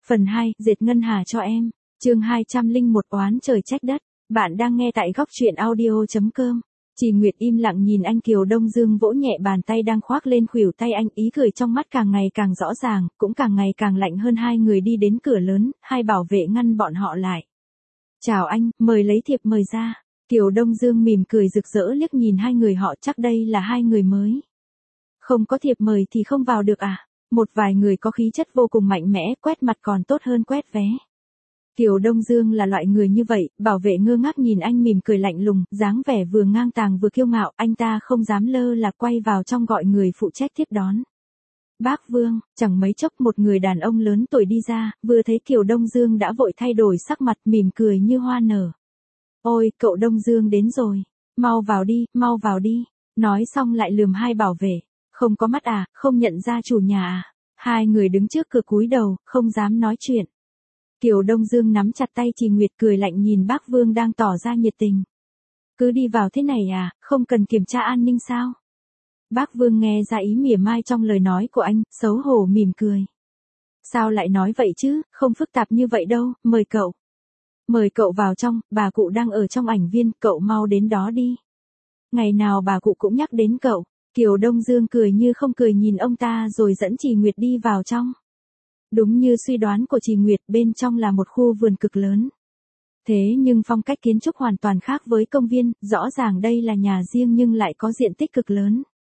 Phần 2, dệt ngân hà cho em. Chương 201 oán trời trách đất. Bạn đang nghe tại góc truyện audio.com. Chỉ Nguyệt im lặng nhìn anh Kiều Đông Dương vỗ nhẹ bàn tay đang khoác lên khuỷu tay anh, ý cười trong mắt càng ngày càng rõ ràng, cũng càng ngày càng lạnh hơn. Hai người đi đến cửa lớn, hai bảo vệ ngăn bọn họ lại. Chào anh, mời lấy thiệp mời ra. Kiều Đông Dương mỉm cười rực rỡ liếc nhìn hai người họ, chắc đây là hai người mới. Không có thiệp mời thì không vào được à? Một vài người có khí chất vô cùng mạnh mẽ, quét mặt còn tốt hơn quét vé. Kiều Đông Dương là loại người như vậy, bảo vệ ngơ ngác nhìn anh mỉm cười lạnh lùng, dáng vẻ vừa ngang tàng vừa kiêu ngạo, anh ta không dám lơ là quay vào trong gọi người phụ trách tiếp đón. Bác Vương, chẳng mấy chốc một người đàn ông lớn tuổi đi ra, vừa thấy Kiều Đông Dương đã vội thay đổi sắc mặt, mỉm cười như hoa nở. Ôi, cậu Đông Dương đến rồi, mau vào đi, nói xong lại lườm hai bảo vệ. Không có mắt à, không nhận ra chủ nhà à? Hai người đứng trước cửa cúi đầu, không dám nói chuyện. Kiều Đông Dương nắm chặt tay Chỉ Nguyệt cười lạnh nhìn bác Vương đang tỏ ra nhiệt tình. Cứ đi vào thế này à, không cần kiểm tra an ninh sao? Bác Vương nghe ra ý mỉa mai trong lời nói của anh, xấu hổ mỉm cười. Sao lại nói vậy chứ, không phức tạp như vậy đâu, mời cậu. Mời cậu vào trong, bà cụ đang ở trong ảnh viên, cậu mau đến đó đi. Ngày nào bà cụ cũng nhắc đến cậu. Kiều Đông Dương cười như không cười nhìn ông ta rồi dẫn Chỉ Nguyệt đi vào trong. Đúng như suy đoán của Chỉ Nguyệt, bên trong là một khu vườn cực lớn. Thế nhưng phong cách kiến trúc hoàn toàn khác với công viên, rõ ràng đây là nhà riêng nhưng lại có diện tích cực lớn.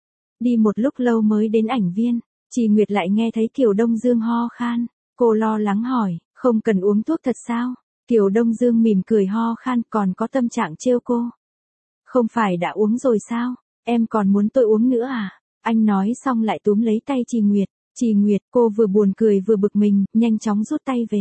Đi một lúc lâu mới đến ảnh viên, Chỉ Nguyệt lại nghe thấy Kiều Đông Dương ho khan. Cô lo lắng hỏi, không cần uống thuốc thật sao? Kiều Đông Dương mỉm cười ho khan, còn có tâm trạng trêu cô. Không phải đã uống rồi sao? Em còn muốn tôi uống nữa à? Anh nói xong lại túm lấy tay Chỉ Nguyệt. Chỉ Nguyệt, cô vừa buồn cười vừa bực mình, nhanh chóng rút tay về.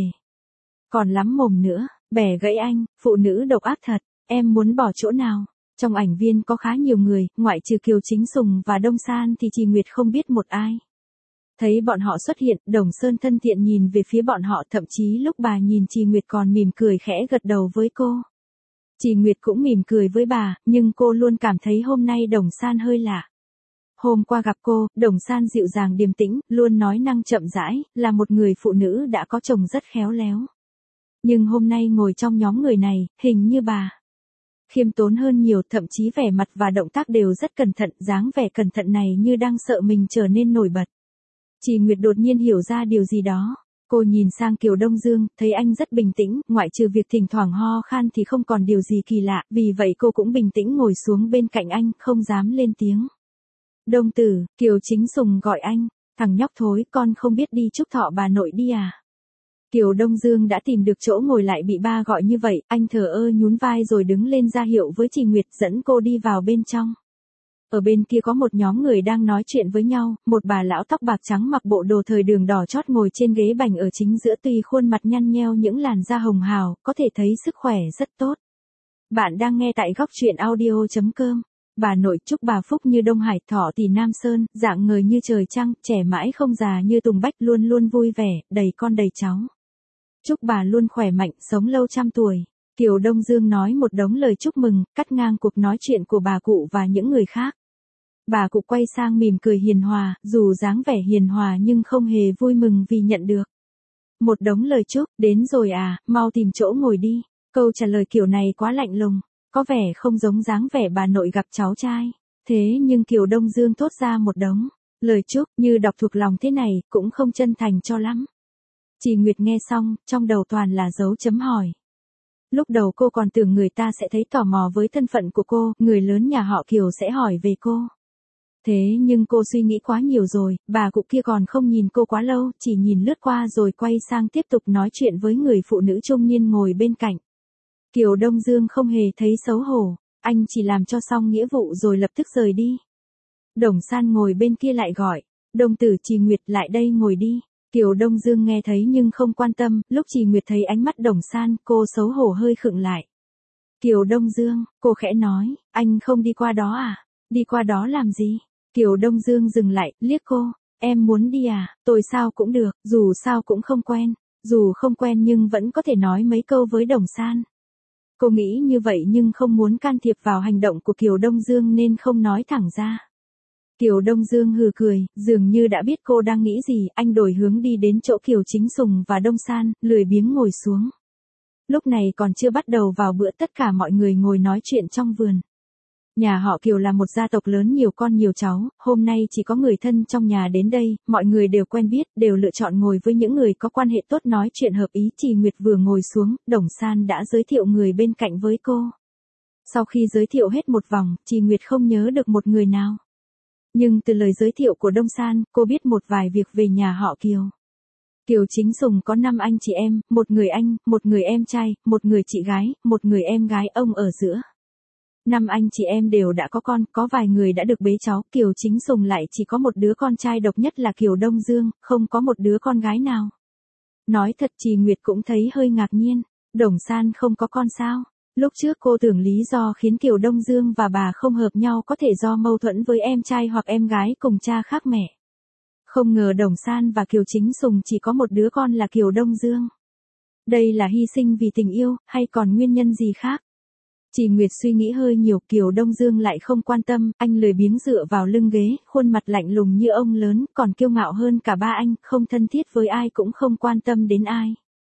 Còn lắm mồm nữa, bẻ gãy anh, phụ nữ độc ác thật, em muốn bỏ chỗ nào? Trong ảnh viên có khá nhiều người, ngoại trừ Kiều Chính Sùng và Đông San thì Chỉ Nguyệt không biết một ai. Thấy bọn họ xuất hiện, Đồng Sơn thân thiện nhìn về phía bọn họ, thậm chí lúc bà nhìn Chỉ Nguyệt còn mỉm cười khẽ gật đầu với cô. Chỉ Nguyệt cũng mỉm cười với bà, nhưng cô luôn cảm thấy hôm nay Đồng San hơi lạ. Hôm qua gặp cô, Đồng San dịu dàng điềm tĩnh, luôn nói năng chậm rãi, là một người phụ nữ đã có chồng rất khéo léo. Nhưng hôm nay ngồi trong nhóm người này, hình như bà khiêm tốn hơn nhiều, thậm chí vẻ mặt và động tác đều rất cẩn thận, dáng vẻ cẩn thận này như đang sợ mình trở nên nổi bật. Chỉ Nguyệt đột nhiên hiểu ra điều gì đó. Cô nhìn sang Kiều Đông Dương, thấy anh rất bình tĩnh, ngoại trừ việc thỉnh thoảng ho khan thì không còn điều gì kỳ lạ, vì vậy cô cũng bình tĩnh ngồi xuống bên cạnh anh, không dám lên tiếng. Đông tử, Kiều Chính Sùng gọi anh, thằng nhóc thối, con không biết đi chúc thọ bà nội đi à? Kiều Đông Dương đã tìm được chỗ ngồi lại bị ba gọi như vậy, anh thờ ơ nhún vai rồi đứng lên ra hiệu với Chỉ Nguyệt dẫn cô đi vào bên trong. Ở bên kia có một nhóm người đang nói chuyện với nhau, một bà lão tóc bạc trắng mặc bộ đồ thời đường đỏ chót ngồi trên ghế bành ở chính giữa, tuy khuôn mặt nhăn nheo những làn da hồng hào, có thể thấy sức khỏe rất tốt. Bạn đang nghe tại góc truyện audio.com. Bà nội chúc bà phúc như Đông Hải, thọ tỷ Nam Sơn, dạng người như trời trăng, trẻ mãi không già như Tùng Bách, luôn luôn vui vẻ, đầy con đầy cháu. Chúc bà luôn khỏe mạnh, sống lâu trăm tuổi. Kiều Đông Dương nói một đống lời chúc mừng, cắt ngang cuộc nói chuyện của bà cụ và những người khác. Bà cụ quay sang mỉm cười hiền hòa, dù dáng vẻ hiền hòa nhưng không hề vui mừng vì nhận được một đống lời chúc. Đến rồi à, mau tìm chỗ ngồi đi. Câu trả lời kiểu này quá lạnh lùng, có vẻ không giống dáng vẻ bà nội gặp cháu trai. Thế nhưng Kiều Đông Dương thốt ra một đống lời chúc như đọc thuộc lòng thế này, cũng không chân thành cho lắm. Chỉ Nguyệt nghe xong, trong đầu toàn là dấu chấm hỏi. Lúc đầu cô còn tưởng người ta sẽ thấy tò mò với thân phận của cô, người lớn nhà họ Kiều sẽ hỏi về cô. Thế nhưng cô suy nghĩ quá nhiều rồi, bà cụ kia còn không nhìn cô quá lâu, chỉ nhìn lướt qua rồi quay sang tiếp tục nói chuyện với người phụ nữ trung niên ngồi bên cạnh. Kiều Đông Dương không hề thấy xấu hổ, anh chỉ làm cho xong nghĩa vụ rồi lập tức rời đi. Đồng San ngồi bên kia lại gọi, Đông tử, Chỉ Nguyệt lại đây ngồi đi. Kiều Đông Dương nghe thấy nhưng không quan tâm, lúc Chỉ Nguyệt thấy ánh mắt Đồng San, cô xấu hổ hơi khựng lại. Kiều Đông Dương, cô khẽ nói, anh không đi qua đó à? Đi qua đó làm gì? Kiều Đông Dương dừng lại, liếc cô, em muốn đi à? Tôi sao cũng được, dù sao cũng không quen. Dù không quen nhưng vẫn có thể nói mấy câu với Đồng San. Cô nghĩ như vậy nhưng không muốn can thiệp vào hành động của Kiều Đông Dương nên không nói thẳng ra. Kiều Đông Dương hừ cười, dường như đã biết cô đang nghĩ gì, anh đổi hướng đi đến chỗ Kiều Chính Sùng và Đông San, lười biếng ngồi xuống. Lúc này còn chưa bắt đầu vào bữa, tất cả mọi người ngồi nói chuyện trong vườn. Nhà họ Kiều là một gia tộc lớn nhiều con nhiều cháu, hôm nay chỉ có người thân trong nhà đến đây, mọi người đều quen biết, đều lựa chọn ngồi với những người có quan hệ tốt nói chuyện hợp ý. Trì Nguyệt vừa ngồi xuống, Đồng San đã giới thiệu người bên cạnh với cô. Sau khi giới thiệu hết một vòng, Trì Nguyệt không nhớ được một người nào. Nhưng từ lời giới thiệu của Đông San, cô biết một vài việc về nhà họ Kiều. Kiều Chính Sùng có 5 anh chị em, một người anh, một người em trai, một người chị gái, một người em gái, ông ở giữa. 5 anh chị em đều đã có con, có vài người đã được bế cháu, Kiều Chính Sùng lại chỉ có một đứa con trai độc nhất là Kiều Đông Dương, không có một đứa con gái nào. Nói thật Trì Nguyệt cũng thấy hơi ngạc nhiên, Đồng San không có con sao? Lúc trước cô tưởng lý do khiến Kiều Đông Dương và bà không hợp nhau có thể do mâu thuẫn với em trai hoặc em gái cùng cha khác mẹ. Không ngờ Đồng San và Kiều Chính Sùng chỉ có một đứa con là Kiều Đông Dương. Đây là hy sinh vì tình yêu, hay còn nguyên nhân gì khác? Trì Nguyệt suy nghĩ hơi nhiều, Kiều Đông Dương lại không quan tâm, anh lười biếng dựa vào lưng ghế, khuôn mặt lạnh lùng như ông lớn, còn kiêu ngạo hơn cả ba anh, không thân thiết với ai cũng không quan tâm đến ai.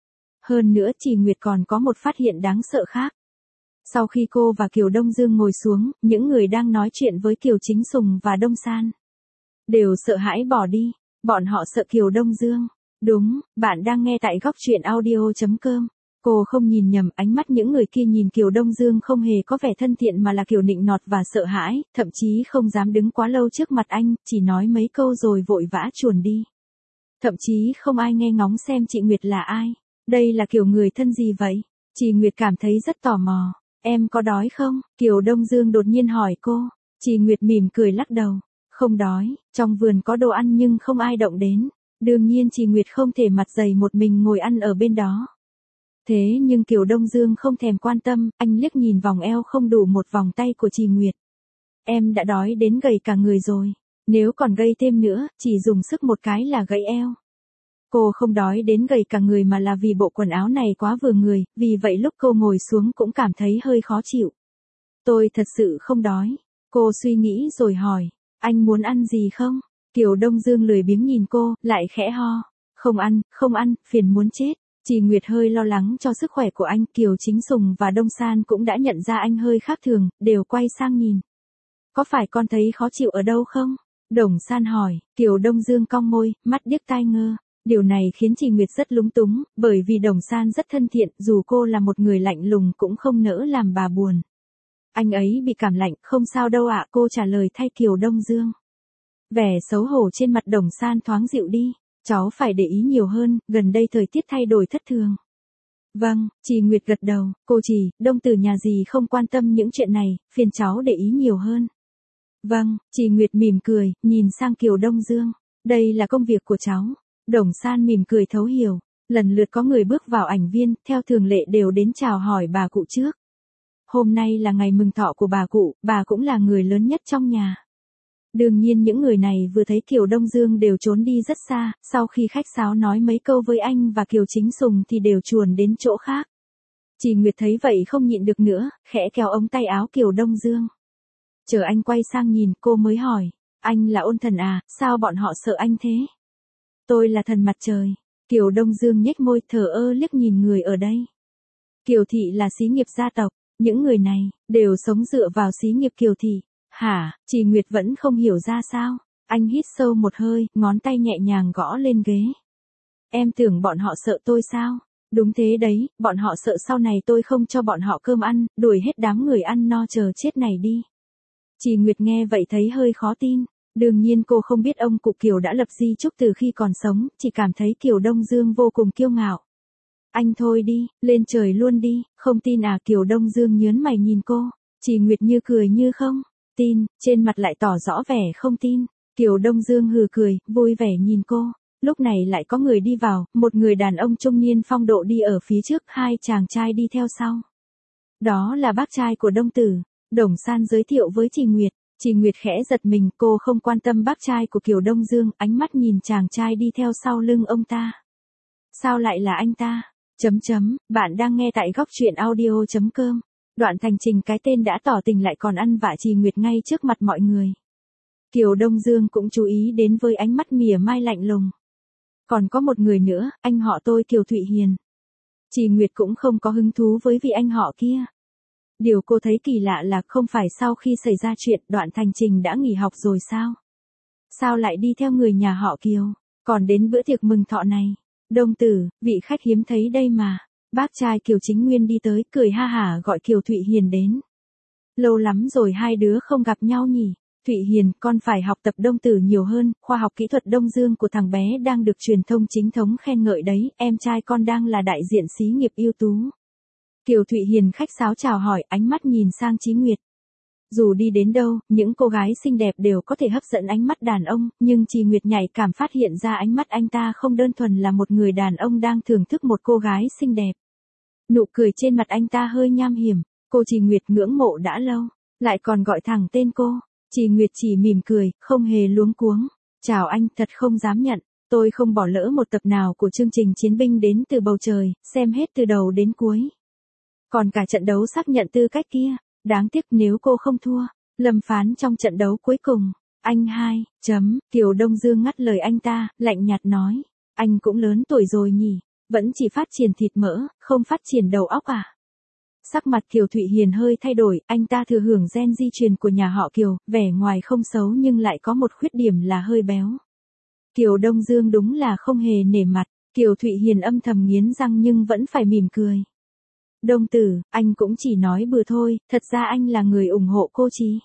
Hơn nữa Trì Nguyệt còn có một phát hiện đáng sợ khác. Sau khi cô và Kiều Đông Dương ngồi xuống, những người đang nói chuyện với Kiều Chính Sùng và Đông San đều sợ hãi bỏ đi, bọn họ sợ Kiều Đông Dương. Đúng, bạn đang nghe tại góc truyện audio.com. Cô không nhìn nhầm, ánh mắt những người kia nhìn Kiều Đông Dương không hề có vẻ thân thiện mà là kiểu nịnh nọt và sợ hãi, thậm chí không dám đứng quá lâu trước mặt anh, chỉ nói mấy câu rồi vội vã chuồn đi. Thậm chí không ai nghe ngóng xem chị Nguyệt là ai. Đây là kiểu người thân gì vậy? Chị Nguyệt cảm thấy rất tò mò. Em có đói không? Kiều Đông Dương đột nhiên hỏi cô. Chị Nguyệt mỉm cười lắc đầu. Không đói, trong vườn có đồ ăn nhưng không ai động đến. Đương nhiên chị Nguyệt không thể mặt dày một mình ngồi ăn ở bên đó. Thế nhưng Kiều Đông Dương không thèm quan tâm, anh liếc nhìn vòng eo không đủ một vòng tay của chị Nguyệt. Em đã đói đến gầy cả người rồi. Nếu còn gây thêm nữa, chỉ dùng sức một cái là gãy eo. Cô không đói đến gầy cả người mà là vì bộ quần áo này quá vừa người, vì vậy lúc cô ngồi xuống cũng cảm thấy hơi khó chịu. Tôi thật sự không đói. Cô suy nghĩ rồi hỏi, anh muốn ăn gì không? Kiều Đông Dương lười biếng nhìn cô, lại khẽ ho. Không ăn, phiền muốn chết. Trì Nguyệt hơi lo lắng cho sức khỏe của anh, Kiều Chính Sùng và Đông San cũng đã nhận ra anh hơi khác thường, đều quay sang nhìn. Có phải con thấy khó chịu ở đâu không? Đồng San hỏi, Kiều Đông Dương cong môi, mắt điếc tai ngơ. Điều này khiến Trì Nguyệt rất lúng túng, bởi vì Đồng San rất thân thiện, dù cô là một người lạnh lùng cũng không nỡ làm bà buồn. Anh ấy bị cảm lạnh, không sao đâu ạ, cô trả lời thay Kiều Đông Dương. Vẻ xấu hổ trên mặt Đồng San thoáng dịu đi. Cháu phải để ý nhiều hơn, gần đây thời tiết thay đổi thất thường. Vâng, Trì Nguyệt gật đầu, cô Trì, Đông từ nhà gì không quan tâm những chuyện này, phiền cháu để ý nhiều hơn. Vâng, Trì Nguyệt mỉm cười, nhìn sang Kiều Đông Dương. Đây là công việc của cháu. Đồng San mỉm cười thấu hiểu. Lần lượt có người bước vào ảnh viên, theo thường lệ đều đến chào hỏi bà cụ trước. Hôm nay là ngày mừng thọ của bà cũng là người lớn nhất trong nhà. Đương nhiên những người này vừa thấy Kiều Đông Dương đều trốn đi rất xa, sau khi khách sáo nói mấy câu với anh và Kiều Chính Sùng thì đều chuồn đến chỗ khác. Trì Nguyệt thấy vậy không nhịn được nữa, khẽ kéo ống tay áo Kiều Đông Dương. Chờ anh quay sang nhìn, cô mới hỏi, anh là Ôn Thần à, sao bọn họ sợ anh thế? Tôi là thần mặt trời. Kiều Đông Dương nhếch môi thờ ơ liếc nhìn người ở đây. Kiều thị là xí nghiệp gia tộc, những người này đều sống dựa vào xí nghiệp Kiều thị. Hả, Trì Nguyệt vẫn không hiểu ra sao. Anh hít sâu một hơi, ngón tay nhẹ nhàng gõ lên ghế. Em tưởng bọn họ sợ tôi sao? Đúng thế đấy, bọn họ sợ sau này tôi không cho bọn họ cơm ăn, đuổi hết đám người ăn no chờ chết này đi. Trì Nguyệt nghe vậy thấy hơi khó tin. Đương nhiên cô không biết ông cụ Kiều đã lập di chúc từ khi còn sống, chỉ cảm thấy Kiều Đông Dương vô cùng kiêu ngạo. Anh thôi đi, lên trời luôn đi, không tin à? Kiều Đông Dương nhớn mày nhìn cô. Trì Nguyệt như cười như không tin, trên mặt lại tỏ rõ vẻ không tin. Kiều Đông Dương hừ cười, vui vẻ nhìn cô. Lúc này lại có người đi vào, một người đàn ông trung niên phong độ đi ở phía trước, hai chàng trai đi theo sau. Đó là bác trai của Đông Tử. Đồng San giới thiệu với Trì Nguyệt. Trì Nguyệt khẽ giật mình, cô không quan tâm bác trai của Kiều Đông Dương, ánh mắt nhìn chàng trai đi theo sau lưng ông ta. Sao lại là anh ta? Bạn đang nghe tại góc truyện audio.com. Đoạn thành trình cái tên đã tỏ tình lại còn ăn vạ Trì Nguyệt ngay trước mặt mọi người. Kiều Đông Dương cũng chú ý đến với ánh mắt mỉa mai lạnh lùng. Còn có một người nữa, anh họ tôi Kiều Thụy Hiền. Chị Nguyệt cũng không có hứng thú với vị anh họ kia. Điều cô thấy kỳ lạ là không phải sau khi xảy ra chuyện Đoạn Thành Trình đã nghỉ học rồi sao? Sao lại đi theo người nhà họ Kiều, còn đến bữa tiệc mừng thọ này? Đông tử, vị khách hiếm thấy đây mà. Bác trai Kiều Chính Nguyên đi tới cười ha hả gọi Kiều Thụy Hiền đến. Lâu lắm rồi hai đứa không gặp nhau nhỉ? Thụy Hiền, con phải học tập Đông tử nhiều hơn, khoa học kỹ thuật Đông Dương của thằng bé đang được truyền thông chính thống khen ngợi đấy, em trai con đang là đại diện xí nghiệp ưu tú. Kiều Thụy Hiền khách sáo chào hỏi, ánh mắt nhìn sang Chí Nguyệt. Dù đi đến đâu, những cô gái xinh đẹp đều có thể hấp dẫn ánh mắt đàn ông, nhưng Chí Nguyệt nhạy cảm phát hiện ra ánh mắt anh ta không đơn thuần là một người đàn ông đang thưởng thức một cô gái xinh đẹp. Nụ cười trên mặt anh ta hơi nham hiểm, cô Chí Nguyệt ngưỡng mộ đã lâu, lại còn gọi thẳng tên cô. Chí Nguyệt chỉ mỉm cười, không hề luống cuống. Chào anh, thật không dám nhận, tôi không bỏ lỡ một tập nào của chương trình Chiến binh đến từ bầu trời, xem hết từ đầu đến cuối. Còn cả trận đấu xác nhận tư cách kia, đáng tiếc nếu cô không thua. Lâm phán trong trận đấu cuối cùng, anh hai, Kiều Đông Dương ngắt lời anh ta, lạnh nhạt nói. Anh cũng lớn tuổi rồi nhỉ, vẫn chỉ phát triển thịt mỡ, không phát triển đầu óc à? Sắc mặt Kiều Thụy Hiền hơi thay đổi, anh ta thừa hưởng gen di truyền của nhà họ Kiều, vẻ ngoài không xấu nhưng lại có một khuyết điểm là hơi béo. Kiều Đông Dương đúng là không hề nể mặt, Kiều Thụy Hiền âm thầm nghiến răng nhưng vẫn phải mỉm cười. Đông tử, anh cũng chỉ nói bừa thôi, thật ra anh là người ủng hộ cô Chí.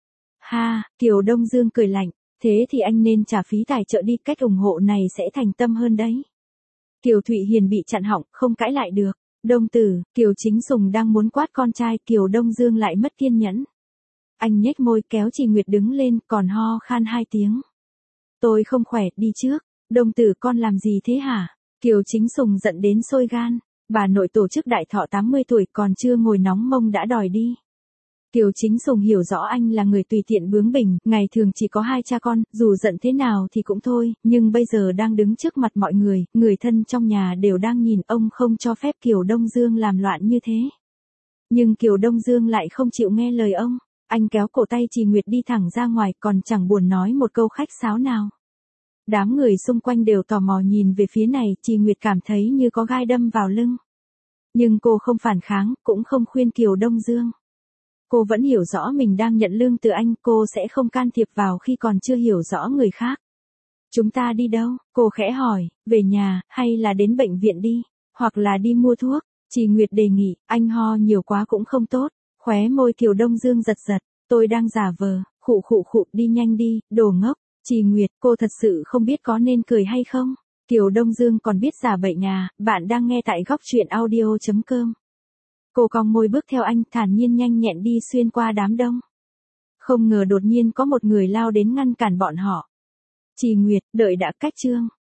Ha, Kiều Đông Dương cười lạnh, thế thì anh nên trả phí tài trợ đi, cách ủng hộ này sẽ thành tâm hơn đấy. Kiều Thụy Hiền bị chặn họng, không cãi lại được. Đông tử, Kiều Chính Sùng đang muốn quát con trai, Kiều Đông Dương lại mất kiên nhẫn. Anh nhếch môi kéo Chí Nguyệt đứng lên, còn ho khan 2 tiếng. Tôi không khỏe, đi trước. Đông tử con làm gì thế hả? Kiều Chính Sùng giận đến sôi gan. Bà nội tổ chức đại thọ 80 tuổi còn chưa ngồi nóng mông đã đòi đi. Kiều Chính Sùng hiểu rõ anh là người tùy tiện bướng bỉnh, ngày thường chỉ có 2 cha con, dù giận thế nào thì cũng thôi, nhưng bây giờ đang đứng trước mặt mọi người, người thân trong nhà đều đang nhìn, ông không cho phép Kiều Đông Dương làm loạn như thế. Nhưng Kiều Đông Dương lại không chịu nghe lời ông, anh kéo cổ tay Chí Nguyệt đi thẳng ra ngoài còn chẳng buồn nói một câu khách sáo nào. Đám người xung quanh đều tò mò nhìn về phía này, Chí Nguyệt cảm thấy như có gai đâm vào lưng. Nhưng cô không phản kháng, cũng không khuyên Kiều Đông Dương. Cô vẫn hiểu rõ mình đang nhận lương từ anh, cô sẽ không can thiệp vào khi còn chưa hiểu rõ người khác. Chúng ta đi đâu? Cô khẽ hỏi, về nhà, hay là đến bệnh viện đi, hoặc là đi mua thuốc? Chí Nguyệt đề nghị, anh ho nhiều quá cũng không tốt. Khóe môi Kiều Đông Dương giật giật, tôi đang giả vờ, khụ đi nhanh đi, đồ ngốc. Chí Nguyệt, cô thật sự không biết có nên cười hay không? Kiều Đông Dương còn biết giả bệnh à, bạn đang nghe tại góc truyện audio.com. Cô cong môi bước theo anh, thản nhiên nhanh nhẹn đi xuyên qua đám đông. Không ngờ đột nhiên có một người lao đến ngăn cản bọn họ. Chí Nguyệt, đợi đã, cách chương.